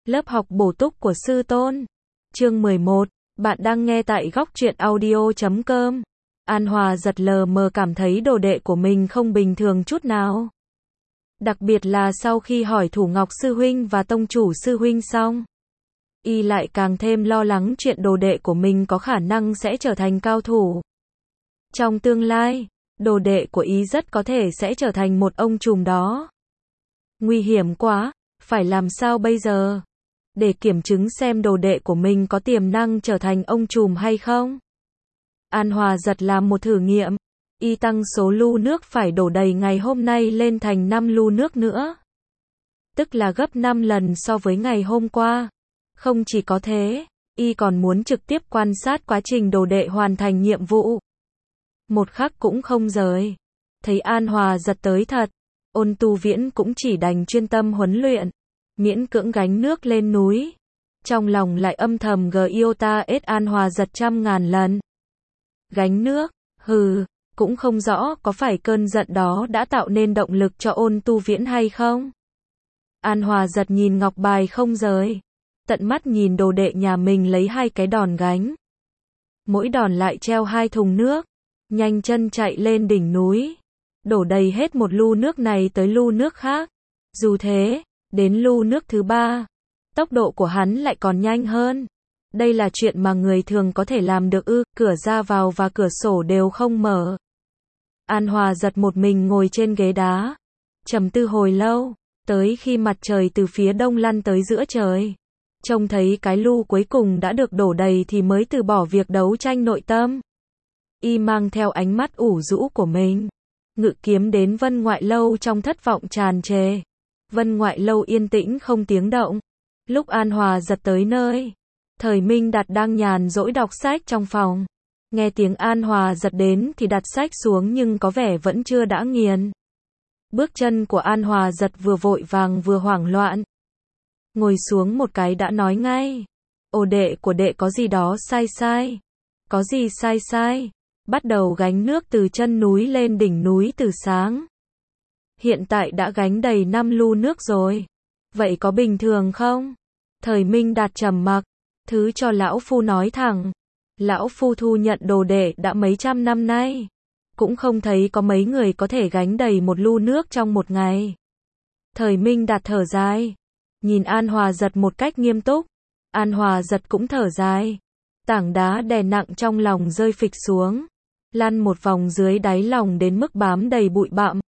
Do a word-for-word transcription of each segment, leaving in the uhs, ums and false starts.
Lớp học bổ túc của sư tôn. Chương mười một. Bạn đang nghe tại góc truyện audio chấm com. An Hòa giật lờ mờ cảm thấy đồ đệ của mình không bình thường chút nào. Đặc biệt là sau khi hỏi Thủ Ngọc sư huynh và tông chủ sư huynh xong, y lại càng thêm lo lắng chuyện đồ đệ của mình có khả năng sẽ trở thành cao thủ. Trong tương lai, đồ đệ của y rất có thể sẽ trở thành một ông trùm đó. Nguy hiểm quá, phải làm sao bây giờ? Để kiểm chứng xem đồ đệ của mình có tiềm năng trở thành ông trùm hay không. An Hòa giật làm một thử nghiệm. Y tăng số lu nước phải đổ đầy ngày hôm nay lên thành năm lu nước nữa. Tức là gấp năm lần so với ngày hôm qua. Không chỉ có thế, y còn muốn trực tiếp quan sát quá trình đồ đệ hoàn thành nhiệm vụ. Một khắc cũng không rời. Thấy An Hòa giật tới thật, Ôn Tu Viễn cũng chỉ đành chuyên tâm huấn luyện, miễn cưỡng gánh nước lên núi. Trong lòng lại âm thầm gờ iota ết An Hòa giật trăm ngàn lần. Gánh nước, hừ, cũng không rõ có phải cơn giận đó đã tạo nên động lực cho Ôn Tu Viễn hay không. An Hòa giật nhìn ngọc bài không rời, tận mắt nhìn đồ đệ nhà mình lấy hai cái đòn gánh. Mỗi đòn lại treo hai thùng nước, nhanh chân chạy lên đỉnh núi, đổ đầy hết một lu nước này tới lu nước khác. Dù thế, đến lu nước thứ ba, tốc độ của hắn lại còn nhanh hơn. Đây là chuyện mà người thường có thể làm được ư? Cửa ra vào và cửa sổ đều không mở. An Hòa giật một mình ngồi trên ghế đá, trầm tư hồi lâu, tới khi mặt trời từ phía đông lăn tới giữa trời, trông thấy cái lu cuối cùng đã được đổ đầy thì mới từ bỏ việc đấu tranh nội tâm. Y mang theo ánh mắt ủ rũ của mình, ngự kiếm đến Vân Ngoại Lâu trong thất vọng tràn trề. Vân Ngoại Lâu yên tĩnh không tiếng động. Lúc An Hòa giật tới nơi, Thời Minh Đạt đang nhàn rỗi đọc sách trong phòng. Nghe tiếng An Hòa giật đến thì đặt sách xuống nhưng có vẻ vẫn chưa đã nghiền. Bước chân của An Hòa giật vừa vội vàng vừa hoảng loạn. Ngồi xuống một cái đã nói ngay. Ồ, đệ của đệ có gì đó sai sai. Có gì sai sai? Bắt đầu gánh nước từ chân núi lên đỉnh núi từ sáng. Hiện tại đã gánh đầy năm lu nước rồi. Vậy có bình thường không? Thời Minh Đạt trầm mặc. Thứ cho lão phu nói thẳng. Lão phu thu nhận đồ đệ đã mấy trăm năm nay, cũng không thấy có mấy người có thể gánh đầy một lu nước trong một ngày. Thời Minh Đạt thở dài, nhìn An Hòa giật một cách nghiêm túc. An Hòa giật cũng thở dài. Tảng đá đè nặng trong lòng rơi phịch xuống, lăn một vòng dưới đáy lòng đến mức bám đầy bụi bặm.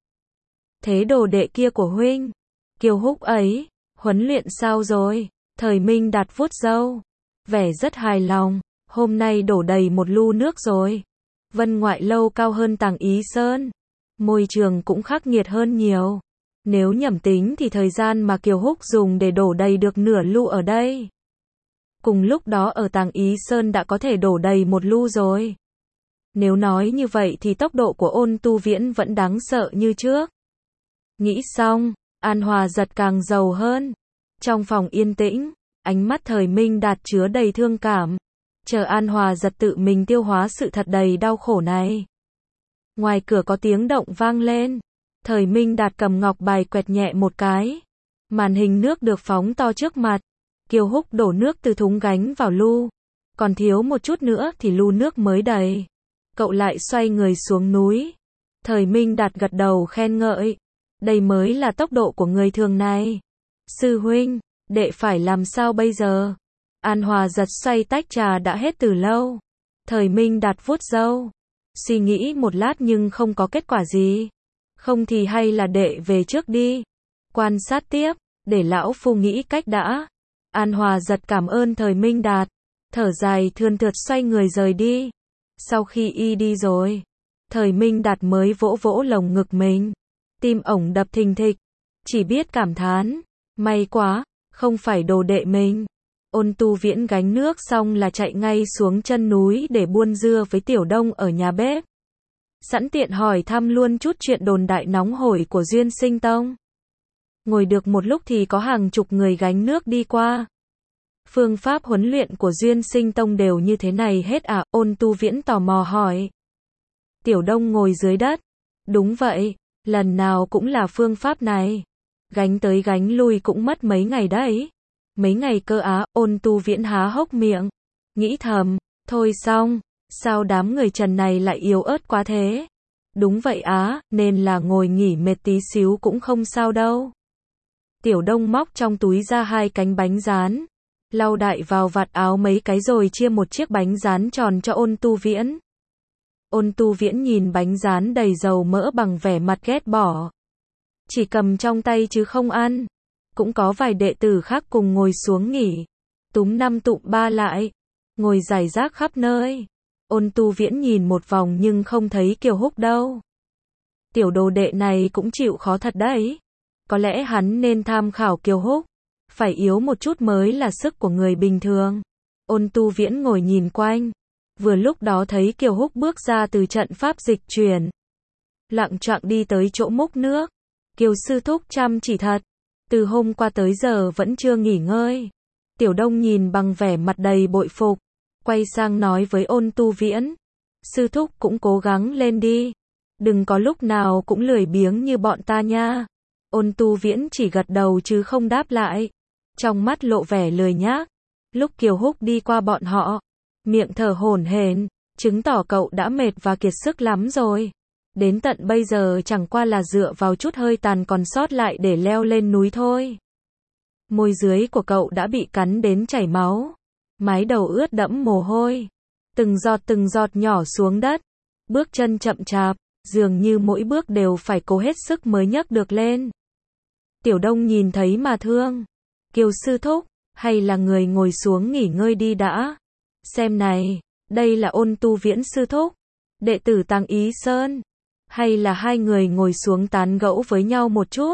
Thế đồ đệ kia của huynh, Kiều Húc ấy, huấn luyện sao rồi? Thời Minh Đạt vuốt râu, vẻ rất hài lòng. Hôm nay đổ đầy một lu nước rồi. Vân Ngoại Lâu cao hơn Tàng Ý Sơn, môi trường cũng khắc nghiệt hơn nhiều. Nếu nhẩm tính thì thời gian mà Kiều Húc dùng để đổ đầy được nửa lu ở đây, cùng lúc đó ở Tàng Ý Sơn đã có thể đổ đầy một lu rồi. Nếu nói như vậy thì tốc độ của Ôn Tu Viễn vẫn đáng sợ như trước. Nghĩ xong, An Hòa giật càng giàu hơn. Trong phòng yên tĩnh, ánh mắt Thời Minh Đạt chứa đầy thương cảm, chờ An Hòa giật tự mình tiêu hóa sự thật đầy đau khổ này. Ngoài cửa có tiếng động vang lên. Thời Minh Đạt cầm ngọc bài quẹt nhẹ một cái. Màn hình nước được phóng to trước mặt. Kiều Húc đổ nước từ thúng gánh vào lu. Còn thiếu một chút nữa thì lu nước mới đầy. Cậu lại xoay người xuống núi. Thời Minh Đạt gật đầu khen ngợi. Đây mới là tốc độ của người thường này. Sư huynh, đệ phải làm sao bây giờ? An Hòa giật xoay tách trà đã hết từ lâu. Thời Minh Đạt vuốt râu, suy nghĩ một lát nhưng không có kết quả gì. Không thì hay là đệ về trước đi, quan sát tiếp, để lão phu nghĩ cách đã. An Hòa giật cảm ơn Thời Minh Đạt, thở dài thườn thượt xoay người rời đi. Sau khi y đi rồi, Thời Minh Đạt mới vỗ vỗ lồng ngực mình, tim ổng đập thình thịch, chỉ biết cảm thán, may quá, không phải đồ đệ mình. Ôn Tu Viễn gánh nước xong là chạy ngay xuống chân núi để buôn dưa với Tiểu Đông ở nhà bếp. Sẵn tiện hỏi thăm luôn chút chuyện đồn đại nóng hổi của Duyên Sinh Tông. Ngồi được một lúc thì có hàng chục người gánh nước đi qua. Phương pháp huấn luyện của Duyên Sinh Tông đều như thế này hết à? Ôn Tu Viễn tò mò hỏi. Tiểu Đông ngồi dưới đất. Đúng vậy, lần nào cũng là phương pháp này. Gánh tới gánh lui cũng mất mấy ngày đấy. Mấy ngày cơ á, Ôn Tu Viễn há hốc miệng, nghĩ thầm, thôi xong, sao đám người Trần này lại yếu ớt quá thế? Đúng vậy á, nên là ngồi nghỉ mệt tí xíu cũng không sao đâu. Tiểu Đông móc trong túi ra hai cánh bánh rán, lau đại vào vạt áo mấy cái rồi chia một chiếc bánh rán tròn cho Ôn Tu Viễn. Ôn Tu Viễn nhìn bánh rán đầy dầu mỡ bằng vẻ mặt ghét bỏ. Chỉ cầm trong tay chứ không ăn. Cũng có vài đệ tử khác cùng ngồi xuống nghỉ. Túm năm tụm ba lại. Ngồi rải rác khắp nơi. Ôn Tu Viễn nhìn một vòng nhưng không thấy Kiều Húc đâu. Tiểu đồ đệ này cũng chịu khó thật đấy. Có lẽ hắn nên tham khảo Kiều Húc. Phải yếu một chút mới là sức của người bình thường. Ôn Tu Viễn ngồi nhìn quanh. Vừa lúc đó thấy Kiều Húc bước ra từ trận pháp dịch chuyển. Lặng choạng đi tới chỗ múc nước. Kiều sư thúc chăm chỉ thật. Từ hôm qua tới giờ vẫn chưa nghỉ ngơi. Tiểu Đông nhìn bằng vẻ mặt đầy bội phục. Quay sang nói với Ôn Tu Viễn. Sư thúc cũng cố gắng lên đi. Đừng có lúc nào cũng lười biếng như bọn ta nha. Ôn Tu Viễn chỉ gật đầu chứ không đáp lại. Trong mắt lộ vẻ lười nhác. Lúc Kiều Húc đi qua bọn họ, miệng thở hổn hển, chứng tỏ cậu đã mệt và kiệt sức lắm rồi. Đến tận bây giờ chẳng qua là dựa vào chút hơi tàn còn sót lại để leo lên núi thôi. Môi dưới của cậu đã bị cắn đến chảy máu. Mái đầu ướt đẫm mồ hôi. Từng giọt từng giọt nhỏ xuống đất. Bước chân chậm chạp, dường như mỗi bước đều phải cố hết sức mới nhấc được lên. Tiểu Đông nhìn thấy mà thương. Kiều sư thúc, hay là người ngồi xuống nghỉ ngơi đi đã. Xem này, đây là Ôn Tu Viễn sư thúc, đệ tử Tàng Ý Sơn. Hay là hai người ngồi xuống tán gẫu với nhau một chút.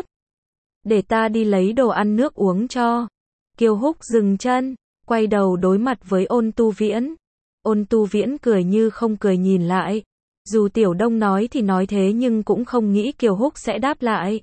Để ta đi lấy đồ ăn nước uống cho. Kiều Húc dừng chân, quay đầu đối mặt với Ôn Tu Viễn. Ôn Tu Viễn cười như không cười nhìn lại. Dù Tiểu Đông nói thì nói thế nhưng cũng không nghĩ Kiều Húc sẽ đáp lại.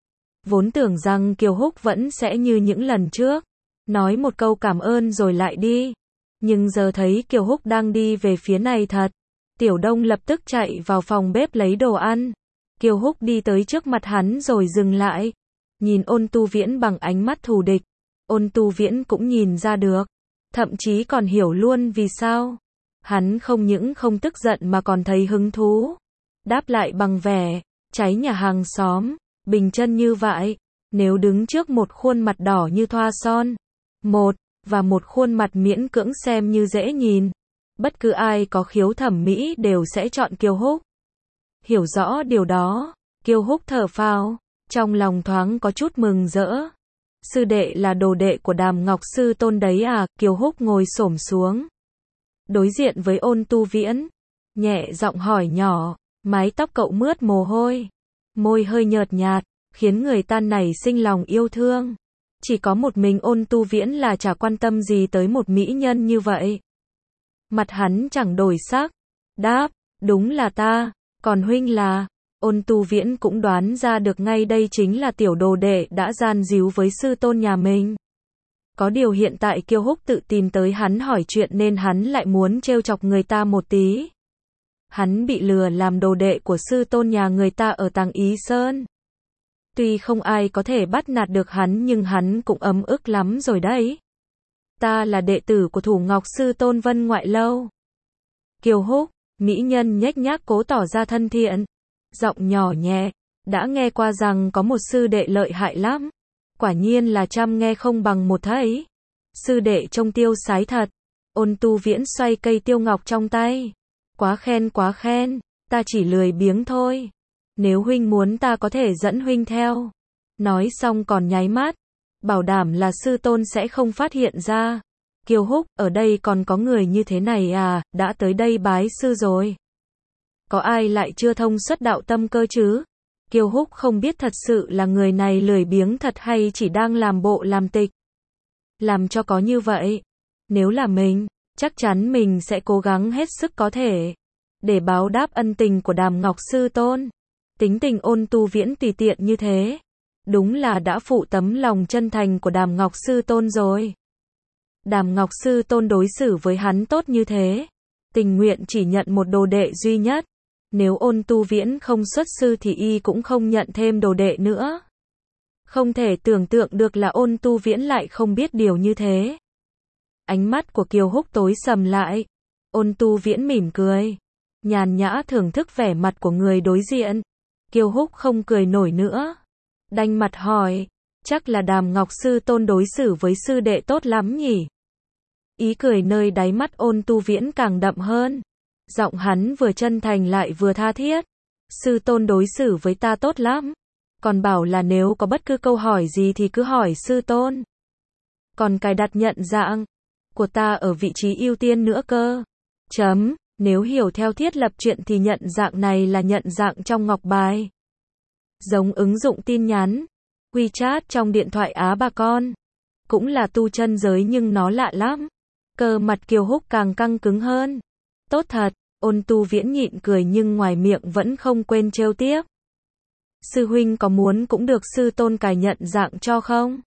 Vốn tưởng rằng Kiều Húc vẫn sẽ như những lần trước, nói một câu cảm ơn rồi lại đi. Nhưng giờ thấy Kiều Húc đang đi về phía này thật. Tiểu Đông lập tức chạy vào phòng bếp lấy đồ ăn. Kiều Húc đi tới trước mặt hắn rồi dừng lại. Nhìn Ôn Tu Viễn bằng ánh mắt thù địch. Ôn Tu Viễn cũng nhìn ra được. Thậm chí còn hiểu luôn vì sao. Hắn không những không tức giận mà còn thấy hứng thú. Đáp lại bằng vẻ, cháy nhà hàng xóm, bình chân như vậy. Nếu đứng trước một khuôn mặt đỏ như thoa son. Một, và một khuôn mặt miễn cưỡng xem như dễ nhìn. Bất cứ ai có khiếu thẩm mỹ đều sẽ chọn Kiều Húc. Hiểu rõ điều đó, Kiều Húc thở phào, trong lòng thoáng có chút mừng rỡ. Sư đệ là đồ đệ của Đàm Ngọc Sư Tôn đấy à? Kiều Húc ngồi xổm xuống. Đối diện với Ôn Tu Viễn, nhẹ giọng hỏi nhỏ, mái tóc cậu mướt mồ hôi, môi hơi nhợt nhạt, khiến người ta nảy sinh lòng yêu thương. Chỉ có một mình Ôn Tu Viễn là chả quan tâm gì tới một mỹ nhân như vậy. Mặt hắn chẳng đổi sắc, đáp, đúng là ta, còn huynh là... Ôn Tu Viễn cũng đoán ra được ngay đây chính là tiểu đồ đệ đã gian díu với sư tôn nhà mình. Có điều hiện tại Kiều Húc tự tìm tới hắn hỏi chuyện nên hắn lại muốn trêu chọc người ta một tí. Hắn bị lừa làm đồ đệ của sư tôn nhà người ta ở Tàng Ý Sơn. Tuy không ai có thể bắt nạt được hắn nhưng hắn cũng ấm ức lắm rồi đấy. Ta là đệ tử của Thủ Ngọc Sư Tôn Vân Ngoại Lâu. Kiều Húc, mỹ nhân nhếch nhác cố tỏ ra thân thiện. Giọng nhỏ nhẹ, đã nghe qua rằng có một sư đệ lợi hại lắm. Quả nhiên là trăm nghe không bằng một thấy. Sư đệ trông tiêu sái thật. Ôn Tu Viễn xoay cây tiêu ngọc trong tay. Quá khen quá khen, ta chỉ lười biếng thôi. Nếu huynh muốn ta có thể dẫn huynh theo. Nói xong còn nháy mắt. Bảo đảm là sư tôn sẽ không phát hiện ra. Kiều Húc, ở đây còn có người như thế này à, đã tới đây bái sư rồi. Có ai lại chưa thông xuất đạo tâm cơ chứ? Kiều Húc không biết thật sự là người này lười biếng thật hay chỉ đang làm bộ làm tịch. Làm cho có như vậy. Nếu là mình, chắc chắn mình sẽ cố gắng hết sức có thể. Để báo đáp ân tình của Đàm Ngọc Sư Tôn. Tính tình Ôn Tu Viễn tùy tiện như thế. Đúng là đã phụ tấm lòng chân thành của Đàm Ngọc Sư Tôn rồi. Đàm Ngọc Sư Tôn đối xử với hắn tốt như thế. Tình nguyện chỉ nhận một đồ đệ duy nhất. Nếu Ôn Tu Viễn không xuất sư thì y cũng không nhận thêm đồ đệ nữa. Không thể tưởng tượng được là Ôn Tu Viễn lại không biết điều như thế. Ánh mắt của Kiều Húc tối sầm lại. Ôn Tu Viễn mỉm cười, nhàn nhã thưởng thức vẻ mặt của người đối diện. Kiều Húc không cười nổi nữa, đanh mặt hỏi, chắc là Đàm Ngọc sư tôn đối xử với sư đệ tốt lắm nhỉ? Ý cười nơi đáy mắt Ôn Tu Viễn càng đậm hơn. Giọng hắn vừa chân thành lại vừa tha thiết. Sư tôn đối xử với ta tốt lắm. Còn bảo là nếu có bất cứ câu hỏi gì thì cứ hỏi sư tôn. Còn cài đặt nhận dạng của ta ở vị trí ưu tiên nữa cơ. Chấm, nếu hiểu theo thiết lập chuyện thì nhận dạng này là nhận dạng trong ngọc bài. Giống ứng dụng tin nhắn, WeChat trong điện thoại Á bà con. Cũng là tu chân giới nhưng nó lạ lắm. Cơ mặt Kiều Húc càng căng cứng hơn. Tốt thật, Ôn Tu Viễn nhịn cười nhưng ngoài miệng vẫn không quên trêu tiếp. Sư huynh có muốn cũng được sư tôn cài nhận dạng cho không?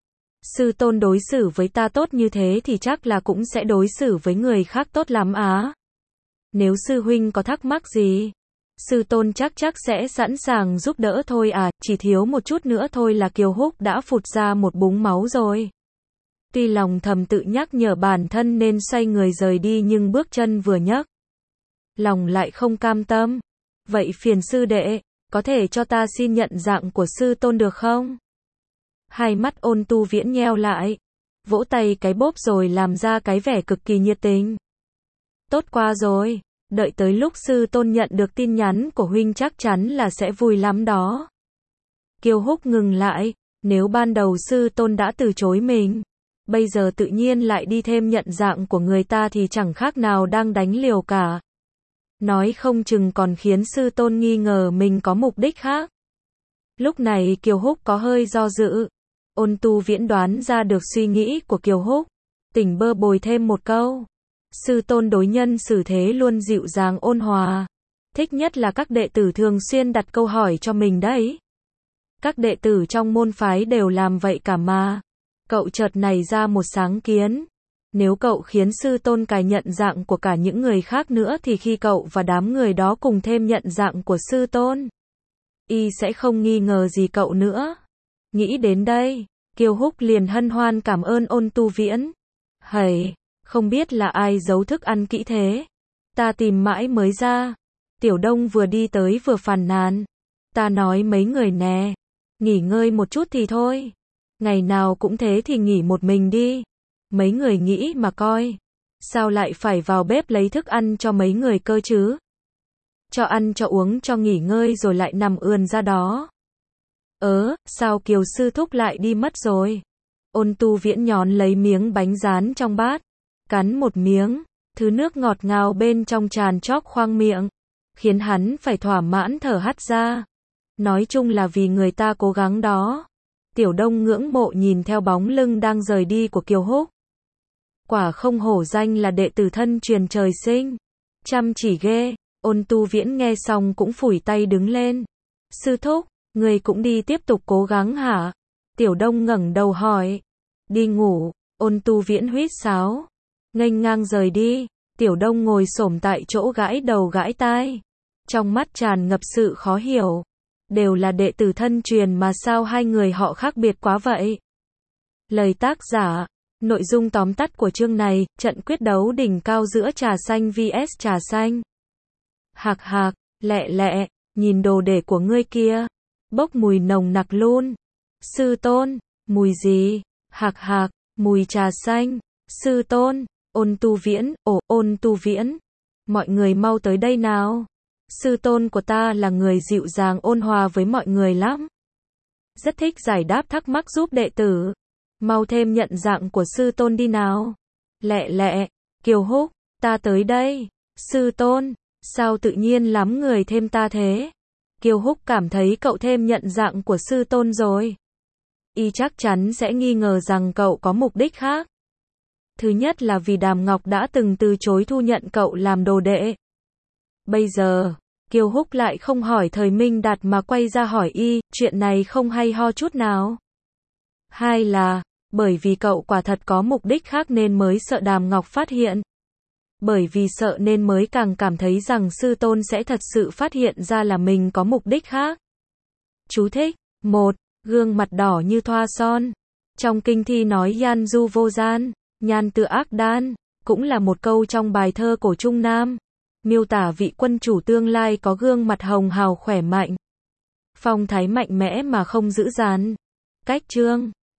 Sư tôn đối xử với ta tốt như thế thì chắc là cũng sẽ đối xử với người khác tốt lắm á. Nếu sư huynh có thắc mắc gì, sư tôn chắc chắc sẽ sẵn sàng giúp đỡ thôi à, chỉ thiếu một chút nữa thôi là Kiều Húc đã phụt ra một búng máu rồi. Tuy lòng thầm tự nhắc nhở bản thân nên xoay người rời đi nhưng bước chân vừa nhấc, lòng lại không cam tâm. Vậy phiền sư đệ, có thể cho ta xin nhận dạng của sư tôn được không? Hai mắt Ôn Tu Viễn nheo lại, vỗ tay cái bốp rồi làm ra cái vẻ cực kỳ nhiệt tình. Tốt quá rồi, đợi tới lúc sư tôn nhận được tin nhắn của huynh chắc chắn là sẽ vui lắm đó. Kiều Húc ngừng lại, nếu ban đầu sư tôn đã từ chối mình, bây giờ tự nhiên lại đi thêm nhận dạng của người ta thì chẳng khác nào đang đánh liều cả. Nói không chừng còn khiến sư tôn nghi ngờ mình có mục đích khác. Lúc này Kiều Húc có hơi do dự. Ôn Tu Viễn đoán ra được suy nghĩ của Kiều Húc, tỉnh bơ bồi thêm một câu. Sư tôn đối nhân xử thế luôn dịu dàng ôn hòa. Thích nhất là các đệ tử thường xuyên đặt câu hỏi cho mình đấy. Các đệ tử trong môn phái đều làm vậy cả mà. Cậu chợt nảy ra một sáng kiến. Nếu cậu khiến sư tôn cài nhận dạng của cả những người khác nữa thì khi cậu và đám người đó cùng thêm nhận dạng của sư tôn, y sẽ không nghi ngờ gì cậu nữa. Nghĩ đến đây, Kiều Húc liền hân hoan cảm ơn Ôn Tu Viễn. Hầy, không biết là ai giấu thức ăn kỹ thế. Ta tìm mãi mới ra. Tiểu Đông vừa đi tới vừa phàn nàn. Ta nói mấy người nè, nghỉ ngơi một chút thì thôi. Ngày nào cũng thế thì nghỉ một mình đi. Mấy người nghĩ mà coi. Sao lại phải vào bếp lấy thức ăn cho mấy người cơ chứ? Cho ăn cho uống cho nghỉ ngơi rồi lại nằm ườn ra đó. Ớ, sao Kiều sư thúc lại đi mất rồi? Ôn Tu Viễn nhón lấy miếng bánh rán trong bát, cắn một miếng, thứ nước ngọt ngào bên trong tràn chóc khoang miệng, khiến hắn phải thỏa mãn thở hắt ra. Nói chung là vì người ta cố gắng đó. Tiểu Đông ngưỡng mộ nhìn theo bóng lưng đang rời đi của Kiều Húc. Quả không hổ danh là đệ tử thân truyền trời sinh. Chăm chỉ ghê. Ôn Tu Viễn nghe xong cũng phủi tay đứng lên. Sư thúc, người cũng đi tiếp tục cố gắng hả? Tiểu Đông ngẩng đầu hỏi. Đi ngủ. Ôn Tu Viễn huýt sáo, nghênh ngang rời đi. Tiểu Đông ngồi xổm tại chỗ gãi đầu gãi tai, trong mắt tràn ngập sự khó hiểu. Đều là đệ tử thân truyền mà sao hai người họ khác biệt quá vậy? Lời tác giả. Nội dung tóm tắt của chương này, trận quyết đấu đỉnh cao giữa trà xanh vs trà xanh. Hạc hạc, lẹ lẹ, nhìn đồ để của ngươi kia, bốc mùi nồng nặc luôn. Sư tôn, mùi gì? Hạc hạc, mùi trà xanh. Sư tôn, Ôn Tu Viễn, ồ, Ôn Tu Viễn. Mọi người mau tới đây nào. Sư tôn của ta là người dịu dàng ôn hòa với mọi người lắm. Rất thích giải đáp thắc mắc giúp đệ tử. Mau thêm nhận dạng của sư tôn đi nào. Lẹ lẹ, Kiều Húc, ta tới đây. Sư tôn, sao tự nhiên lắm người thêm ta thế? Kiều Húc cảm thấy cậu thêm nhận dạng của sư tôn rồi. Y chắc chắn sẽ nghi ngờ rằng cậu có mục đích khác. Thứ nhất là vì Đàm Ngọc đã từng từ chối thu nhận cậu làm đồ đệ. Bây giờ, Kiều Húc lại không hỏi Thời Minh Đạt mà quay ra hỏi y, chuyện này không hay ho chút nào. Hai là, bởi vì cậu quả thật có mục đích khác nên mới sợ Đàm Ngọc phát hiện. Bởi vì sợ nên mới càng cảm thấy rằng sư tôn sẽ thật sự phát hiện ra là mình có mục đích khác. Chú thích. một. gương mặt đỏ như thoa son. Trong kinh thi nói Yan du vô gian, nhan tự ác đan, cũng là một câu trong bài thơ cổ Trung Nam, miêu tả vị quân chủ tương lai có gương mặt hồng hào khỏe mạnh, phong thái mạnh mẽ mà không dữ dằn. Cách chương